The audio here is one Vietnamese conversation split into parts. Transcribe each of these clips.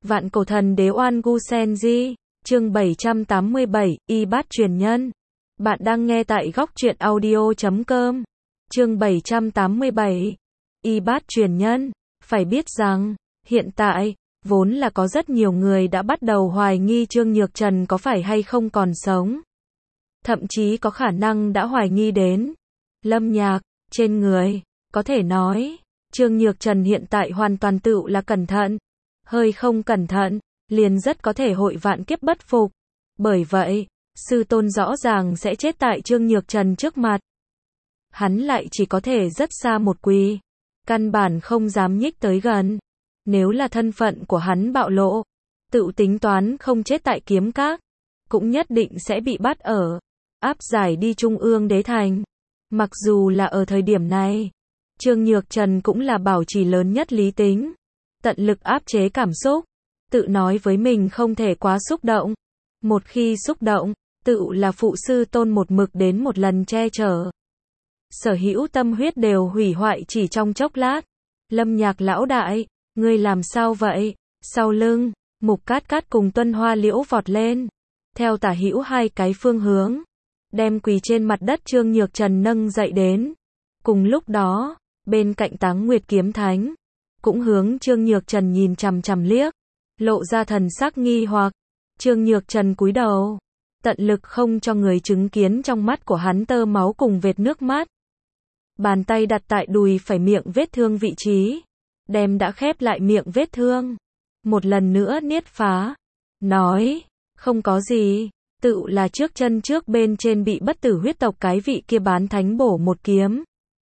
Vạn cổ thần đế Oan Gu Senji, chương 787, Y Bát truyền nhân. Bạn đang nghe tại góc truyện audio.com. Chương 787, Y Bát truyền nhân. Phải biết rằng, hiện tại, vốn là có rất nhiều người đã bắt đầu hoài nghi Trương Nhược Trần có phải hay không còn sống. Thậm chí có khả năng đã hoài nghi đến Lâm Nhạc, trên người. Có thể nói, Trương Nhược Trần hiện tại hoàn toàn tự là cẩn thận. Hơi không cẩn thận, liền rất có thể hội vạn kiếp bất phục. Bởi vậy, sư tôn rõ ràng sẽ chết tại Trương Nhược Trần trước mặt. Hắn lại chỉ có thể rất xa một quỳ, căn bản không dám nhích tới gần. Nếu là thân phận của hắn bạo lộ, tự tính toán không chết tại kiếm các, cũng nhất định sẽ bị bắt ở, áp giải đi Trung ương đế thành. Mặc dù là ở thời điểm này, Trương Nhược Trần cũng là bảo trì lớn nhất lý tính, tận lực áp chế cảm xúc, tự nói với mình không thể quá xúc động. Một khi xúc động, tự là phụ sư tôn một mực đến một lần che chở. Sở hữu tâm huyết đều hủy hoại chỉ trong chốc lát. Lâm Nhạc lão đại, ngươi làm sao vậy? Sau lưng, Mục Cát Cát cùng Tuân Hoa Liễu vọt lên, theo tả hữu hai cái phương hướng, đem quỳ trên mặt đất Trương Nhược Trần nâng dậy đến. Cùng lúc đó, bên cạnh Táng Nguyệt Kiếm Thánh cũng hướng Trương Nhược Trần nhìn chằm chằm liếc, lộ ra thần sắc nghi hoặc. Trương Nhược Trần cúi đầu, tận lực không cho người chứng kiến trong mắt của hắn tơ máu cùng vệt nước mắt. Bàn tay đặt tại đùi phải miệng vết thương vị trí, đem đã khép lại miệng vết thương, một lần nữa niết phá, nói, không có gì, tự là trước chân trước bên trên bị bất tử huyết tộc cái vị kia bán thánh bổ một kiếm.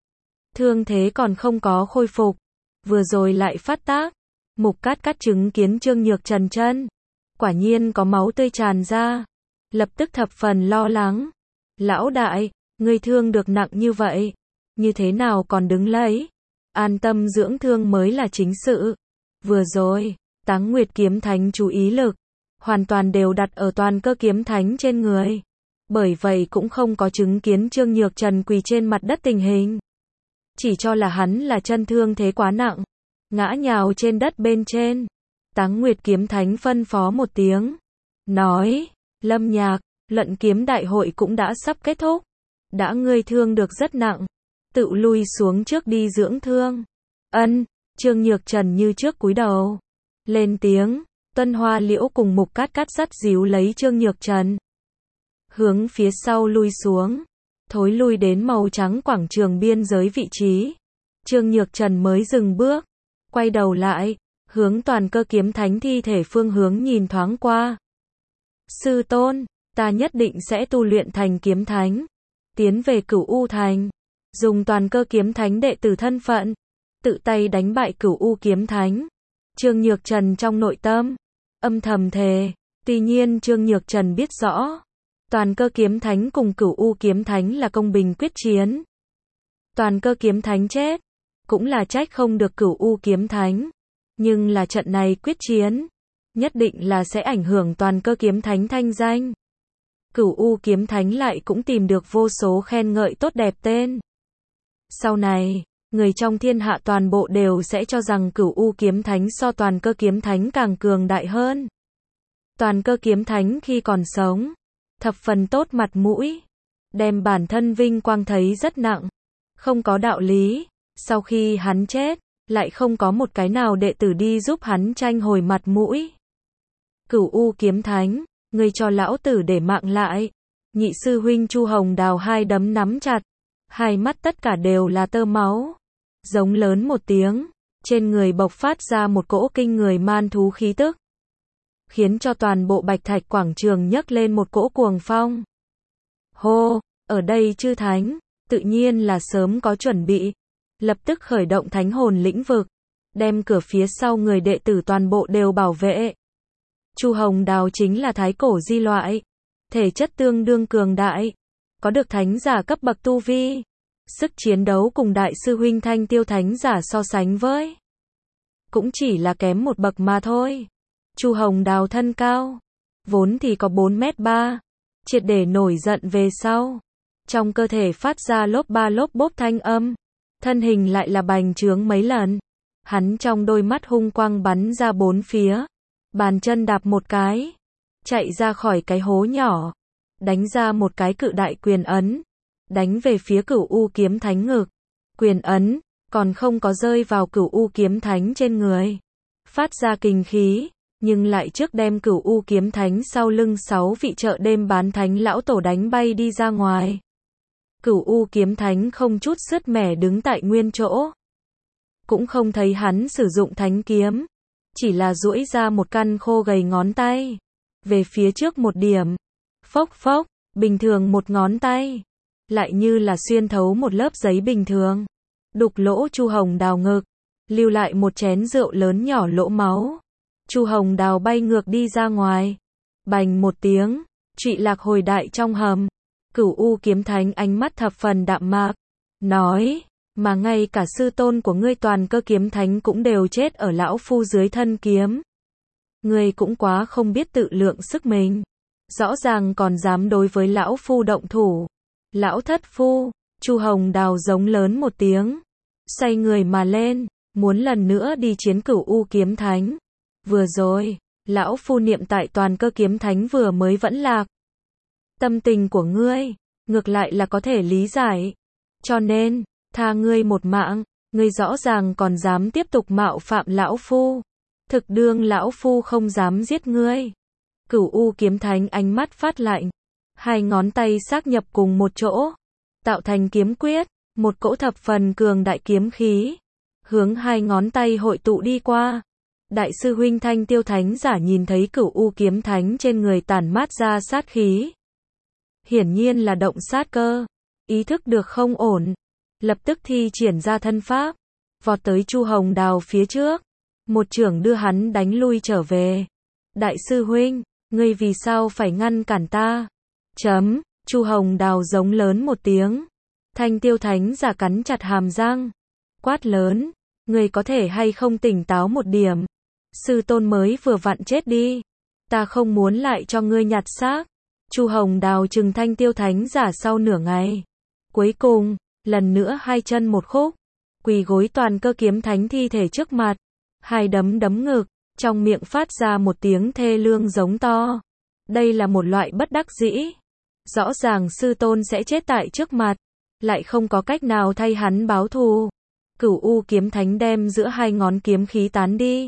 Thương thế còn không có khôi phục, vừa rồi lại phát tác. Mục Cát Cát chứng kiến Trương Nhược Trần chân, quả nhiên có máu tươi tràn ra, lập tức thập phần lo lắng. Lão đại, ngươi thương được nặng như vậy, như thế nào còn đứng lấy? An tâm dưỡng thương mới là chính sự. Vừa rồi, Táng Nguyệt Kiếm Thánh chú ý lực hoàn toàn đều đặt ở Toàn Cơ Kiếm Thánh trên người, bởi vậy cũng không có chứng kiến Trương Nhược Trần quỳ trên mặt đất tình hình, chỉ cho là hắn là chân thương thế quá nặng, ngã nhào trên đất bên trên. Táng Nguyệt Kiếm Thánh phân phó một tiếng, nói, Lâm Nhạc, luận kiếm đại hội cũng đã sắp kết thúc, đã ngươi thương được rất nặng, tự lui xuống trước đi dưỡng thương. Ân. Trương Nhược Trần như trước cúi đầu, lên tiếng. Tuân Hoa Liễu cùng Mục Cát Cát dắt díu lấy Trương Nhược Trần, hướng phía sau lui xuống, thối lui đến màu trắng quảng trường biên giới vị trí. Trương Nhược Trần mới dừng bước, quay đầu lại, hướng Toàn Cơ Kiếm Thánh thi thể phương hướng nhìn thoáng qua. Sư tôn, ta nhất định sẽ tu luyện thành kiếm thánh, tiến về Cửu U Thành, dùng Toàn Cơ Kiếm Thánh đệ tử thân phận, tự tay đánh bại Cửu U Kiếm Thánh. Trương Nhược Trần trong nội tâm âm thầm thề. Tuy nhiên Trương Nhược Trần biết rõ, Toàn Cơ Kiếm Thánh cùng Cửu U Kiếm Thánh là công bình quyết chiến. Toàn Cơ Kiếm Thánh chết, cũng là trách không được Cửu U Kiếm Thánh. Nhưng là trận này quyết chiến, nhất định là sẽ ảnh hưởng Toàn Cơ Kiếm Thánh thanh danh. Cửu U Kiếm Thánh lại cũng tìm được vô số khen ngợi tốt đẹp tên. Sau này, người trong thiên hạ toàn bộ đều sẽ cho rằng Cửu U Kiếm Thánh so Toàn Cơ Kiếm Thánh càng cường đại hơn. Toàn Cơ Kiếm Thánh khi còn sống, thập phần tốt mặt mũi, đem bản thân vinh quang thấy rất nặng, không có đạo lý. Sau khi hắn chết, lại không có một cái nào đệ tử đi giúp hắn tranh hồi mặt mũi. Cửu U Kiếm Thánh, ngươi cho lão tử để mạng lại. Nhị sư huynh Chu Hồng Đào hai đấm nắm chặt, hai mắt tất cả đều là tơ máu, giống lớn một tiếng, trên người bộc phát ra một cỗ kinh người man thú khí tức, khiến cho toàn bộ Bạch Thạch quảng trường nhấc lên một cỗ cuồng phong. Hô, ở đây chư thánh, tự nhiên là sớm có chuẩn bị, lập tức khởi động thánh hồn lĩnh vực, đem cửa phía sau người đệ tử toàn bộ đều bảo vệ. Chu Hồng Đào chính là thái cổ di loại, thể chất tương đương cường đại, có được thánh giả cấp bậc tu vi, sức chiến đấu cùng đại sư huynh Thanh Tiêu thánh giả so sánh với, cũng chỉ là kém một bậc mà thôi. Chu Hồng Đào thân cao, vốn thì có 4m3, triệt để nổi giận về sau, trong cơ thể phát ra lốp ba lốp bốp thanh âm, thân hình lại là bành trướng mấy lần, hắn trong đôi mắt hung quang bắn ra bốn phía, bàn chân đạp một cái, chạy ra khỏi cái hố nhỏ, đánh ra một cái cự đại quyền ấn, đánh về phía Cửu U Kiếm Thánh ngực. Quyền ấn còn không có rơi vào Cửu U Kiếm Thánh trên người, phát ra kình khí, nhưng lại trước đem Cửu U Kiếm Thánh sau lưng 6 vị chợ đêm bán thánh lão tổ đánh bay đi ra ngoài. Cửu U Kiếm Thánh không chút sứt mẻ đứng tại nguyên chỗ, cũng không thấy hắn sử dụng thánh kiếm, chỉ là duỗi ra một căn khô gầy ngón tay về phía trước một điểm. Phốc phốc, bình thường một ngón tay lại như là xuyên thấu một lớp giấy bình thường, đục lỗ Chu Hồng Đào ngực, lưu lại một chén rượu lớn nhỏ lỗ máu. Chu Hồng Đào bay ngược đi ra ngoài. Bành một tiếng, trụy lạc hồi đại trong hầm. Cửu U Kiếm Thánh ánh mắt thập phần đạm mạc, nói, mà ngay cả sư tôn của ngươi Toàn Cơ Kiếm Thánh cũng đều chết ở lão phu dưới thân kiếm. Ngươi cũng quá không biết tự lượng sức mình, rõ ràng còn dám đối với lão phu động thủ. Lão thất phu, Chu Hồng Đào giống lớn một tiếng, xoay người mà lên, muốn lần nữa đi chiến Cửu U Kiếm Thánh. Vừa rồi, lão phu niệm tại Toàn Cơ Kiếm Thánh vừa mới vẫn lạc. Tâm tình của ngươi, ngược lại là có thể lý giải. Cho nên, tha ngươi một mạng, ngươi rõ ràng còn dám tiếp tục mạo phạm lão phu. Thực đương lão phu không dám giết ngươi. Cửu U Kiếm Thánh ánh mắt phát lạnh, hai ngón tay xác nhập cùng một chỗ, tạo thành kiếm quyết, một cỗ thập phần cường đại kiếm khí, hướng hai ngón tay hội tụ đi qua. Đại sư huynh Thanh Tiêu Thánh giả nhìn thấy Cửu U Kiếm Thánh trên người tản mát ra sát khí, hiển nhiên là động sát cơ, ý thức được không ổn, lập tức thi triển ra thân pháp, vọt tới Chu Hồng Đào phía trước, một chưởng đưa hắn đánh lui trở về. Đại sư huynh, ngươi vì sao phải ngăn cản ta? Chu Hồng Đào giống lớn một tiếng. Thanh Tiêu Thánh giả cắn chặt hàm răng, quát lớn, ngươi có thể hay không tỉnh táo một điểm? Sư tôn mới vừa vặn chết đi, ta không muốn lại cho ngươi nhặt xác. Chu Hồng Đào trừng Thanh Tiêu Thánh giả sau nửa ngày, cuối cùng, lần nữa hai chân một khúc, quỳ gối Toàn Cơ Kiếm Thánh thi thể trước mặt, hai đấm đấm ngực, trong miệng phát ra một tiếng thê lương giống to. Đây là một loại bất đắc dĩ. Rõ ràng sư tôn sẽ chết tại trước mặt, lại không có cách nào thay hắn báo thù. Cửu U Kiếm Thánh đem giữa hai ngón kiếm khí tán đi,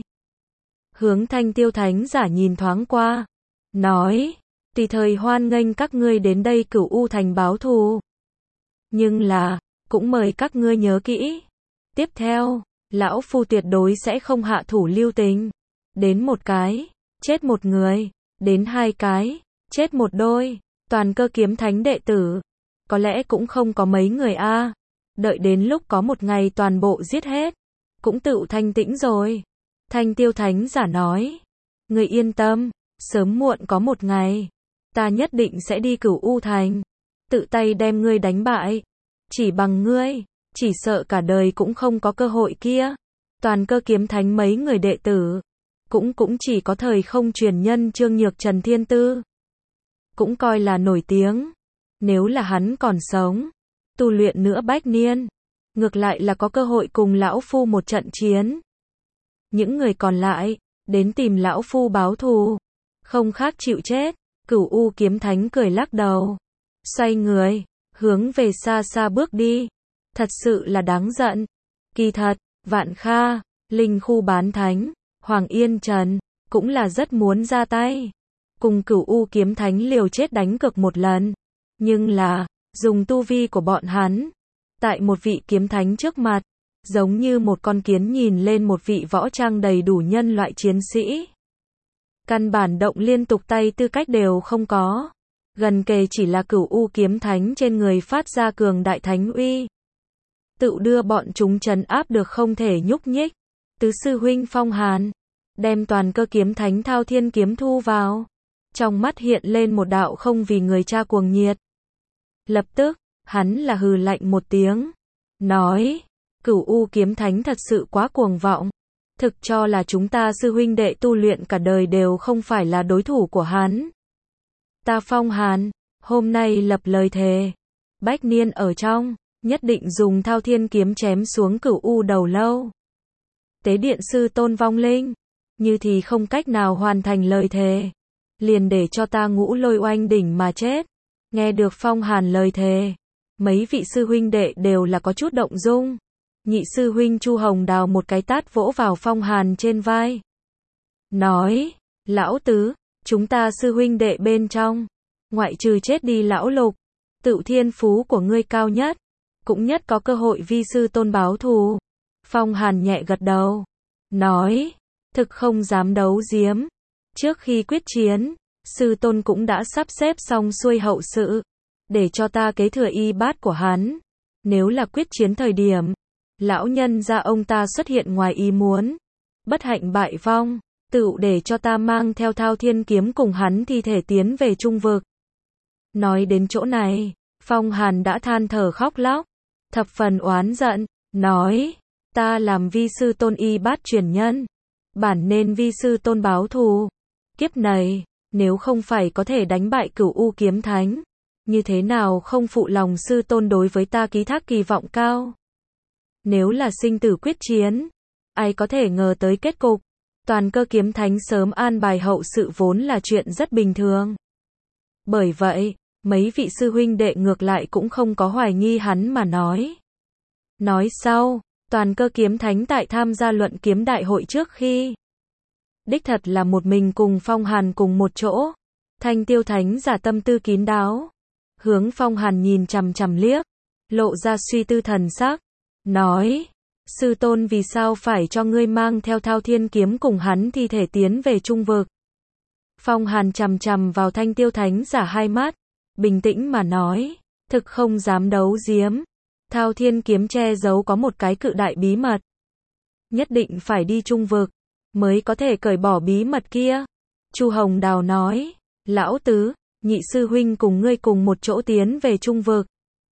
hướng Thanh Tiêu Thánh giả nhìn thoáng qua, nói, tùy thời hoan nghênh các ngươi đến đây Cửu U Thành báo thù. Nhưng là, cũng mời các ngươi nhớ kỹ. Tiếp theo, lão phu tuyệt đối sẽ không hạ thủ lưu tình. Đến một cái, chết một người. Đến hai cái, chết một đôi. Toàn Cơ Kiếm Thánh đệ tử, có lẽ cũng không có mấy người a. Đợi đến lúc có một ngày toàn bộ giết hết, cũng tự thanh tĩnh rồi. Thanh Tiêu Thánh giả nói, ngươi yên tâm, sớm muộn có một ngày, ta nhất định sẽ đi Cửu U Thành, tự tay đem ngươi đánh bại. Chỉ bằng ngươi, chỉ sợ cả đời cũng không có cơ hội kia. Toàn Cơ Kiếm Thánh mấy người đệ tử, cũng chỉ có thời không truyền nhân Trương Nhược Trần Thiên Tư, cũng coi là nổi tiếng. Nếu là hắn còn sống, tu luyện nữa bách niên, ngược lại là có cơ hội cùng lão phu một trận chiến. Những người còn lại, đến tìm lão phu báo thù, không khác chịu chết. Cửu U Kiếm Thánh cười lắc đầu, xoay người, hướng về xa xa bước đi. Thật sự là đáng giận. Kỳ thật, Vạn Kha, Linh Khu bán thánh, Hoàng Yên Trần, cũng là rất muốn ra tay, cùng Cửu U Kiếm Thánh liều chết đánh cược một lần. Nhưng là, dùng tu vi của bọn hắn, tại một vị kiếm thánh trước mặt, giống như một con kiến nhìn lên một vị võ trang đầy đủ nhân loại chiến sĩ. Căn bản động liên tục tay tư cách đều không có. Gần kề chỉ là Cửu U Kiếm Thánh trên người phát ra cường đại thánh uy, tự đưa bọn chúng trấn áp được không thể nhúc nhích. Tứ sư huynh Phong Hàn, đem Toàn Cơ Kiếm Thánh Thao Thiên kiếm thu vào. Trong mắt hiện lên một đạo không vì người cha cuồng nhiệt. Lập tức, hắn là hừ lạnh một tiếng, nói, Cửu U Kiếm Thánh thật sự quá cuồng vọng, thực cho là chúng ta sư huynh đệ tu luyện cả đời đều không phải là đối thủ của hắn. Ta Phong Hàn, hôm nay lập lời thề, bách niên ở trong, nhất định dùng Thao Thiên kiếm chém xuống Cửu U đầu lâu. Tế điện sư tôn vong linh, như thì không cách nào hoàn thành lời thề. Liền để cho ta Ngũ Lôi oanh đỉnh mà chết. Nghe được Phong Hàn lời thề, mấy vị sư huynh đệ đều là có chút động dung. Nhị sư huynh Chu Hồng Đào một cái tát vỗ vào Phong Hàn trên vai. Nói, lão tứ, chúng ta sư huynh đệ bên trong, ngoại trừ chết đi lão Lục, tự thiên phú của ngươi cao nhất, cũng nhất có cơ hội vi sư tôn báo thù. Phong Hàn nhẹ gật đầu, nói, thực không dám đấu giếm. Trước khi quyết chiến, sư tôn cũng đã sắp xếp xong xuôi hậu sự, để cho ta kế thừa y bát của hắn. Nếu là quyết chiến thời điểm, lão nhân gia ông ta xuất hiện ngoài ý muốn, bất hạnh bại vong, tự để cho ta mang theo Thao Thiên kiếm cùng hắn thi thể tiến về Trung vực. Nói đến chỗ này, Phong Hàn đã than thở khóc lóc, thập phần oán giận, nói, ta làm vi sư tôn y bát truyền nhân, bản nên vi sư tôn báo thù. Kiếp này, nếu không phải có thể đánh bại Cửu U kiếm thánh, như thế nào không phụ lòng sư tôn đối với ta ký thác kỳ vọng cao. Nếu là sinh tử quyết chiến, ai có thể ngờ tới kết cục, Toàn Cơ kiếm thánh sớm an bài hậu sự vốn là chuyện rất bình thường. Bởi vậy, mấy vị sư huynh đệ ngược lại cũng không có hoài nghi hắn mà nói. Nói sau, Toàn Cơ kiếm thánh tại tham gia luận kiếm đại hội trước khi, đích thật là một mình cùng Phong Hàn cùng một chỗ. Thanh Tiêu thánh giả tâm tư kín đáo, hướng Phong Hàn nhìn chằm chằm liếc, lộ ra suy tư thần sắc, nói, sư tôn vì sao phải cho ngươi mang theo Thao Thiên kiếm cùng hắn thi thể tiến về Trung vực. Phong Hàn chằm chằm vào Thanh Tiêu thánh giả hai mắt, bình tĩnh mà nói, thực không dám đấu giếm. Thao Thiên kiếm che giấu có một cái cự đại bí mật, nhất định phải đi Trung vực mới có thể cởi bỏ bí mật kia. Chu Hồng Đào nói, lão tứ, nhị sư huynh cùng ngươi cùng một chỗ tiến về Trung vực.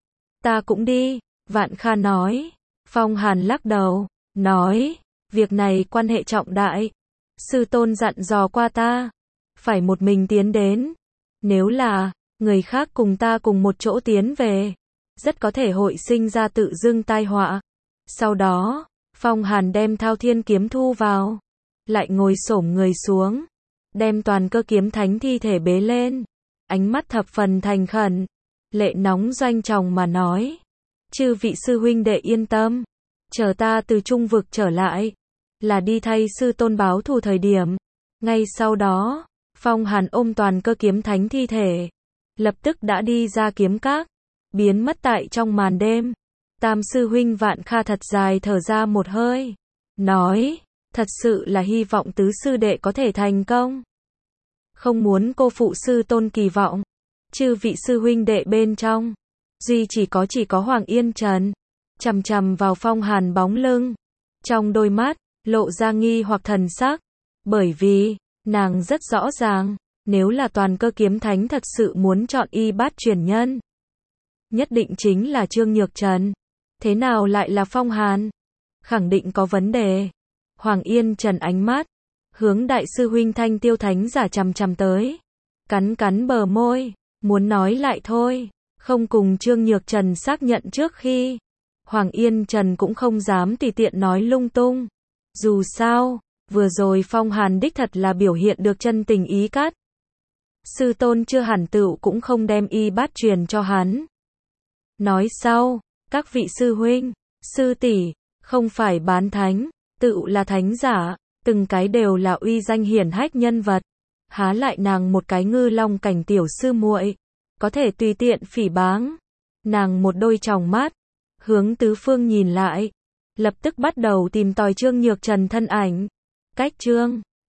Ta cũng đi, Vạn Kha nói. Phong Hàn lắc đầu, nói, việc này quan hệ trọng đại. Sư tôn dặn dò qua ta, phải một mình tiến đến. Nếu là, người khác cùng ta cùng một chỗ tiến về, rất có thể hội sinh ra tự dưng tai họa. Sau đó, Phong Hàn đem Thao Thiên kiếm thu vào, lại ngồi xổm người xuống, đem Toàn Cơ kiếm thánh thi thể bế lên, ánh mắt thập phần thành khẩn, lệ nóng doanh tròng mà nói, chư vị sư huynh đệ yên tâm, chờ ta từ Trung vực trở lại, là đi thay sư tôn báo thù thời điểm. Ngay sau đó, Phong Hàn ôm Toàn Cơ kiếm thánh thi thể, lập tức đã đi ra kiếm các, biến mất tại trong màn đêm. Tam sư huynh Vạn Kha thật dài thở ra một hơi, nói, thật sự là hy vọng tứ sư đệ có thể thành công. Không muốn cô phụ sư tôn kỳ vọng. Chư vị sư huynh đệ bên trong, duy chỉ có Hoàng Yên Trần, chằm chằm vào Phong Hàn bóng lưng, trong đôi mắt lộ ra nghi hoặc thần sắc, bởi vì nàng rất rõ ràng, nếu là Toàn Cơ kiếm thánh thật sự muốn chọn y bát truyền nhân, nhất định chính là Trương Nhược Trần. Thế nào lại là Phong Hàn? Khẳng định có vấn đề. Hoàng Yên Trần ánh mắt hướng đại sư huynh Thanh Tiêu thánh giả chằm chằm tới, cắn cắn bờ môi, muốn nói lại thôi, không cùng Trương Nhược Trần xác nhận trước khi. Hoàng Yên Trần cũng không dám tùy tiện nói lung tung. Dù sao, vừa rồi Phong Hàn đích thật là biểu hiện được chân tình ý cát. Sư tôn chưa hẳn tựu cũng không đem y bát truyền cho hắn. Nói sau, các vị sư huynh, sư tỷ, không phải bán thánh, tựu là thánh giả, từng cái đều là uy danh hiển hách nhân vật. Há lại nàng một cái Ngư Long cảnh tiểu sư muội, có thể tùy tiện phỉ báng. Nàng một đôi tròng mắt, hướng tứ phương nhìn lại, lập tức bắt đầu tìm tòi Trương Nhược Trần thân ảnh. Cách Trương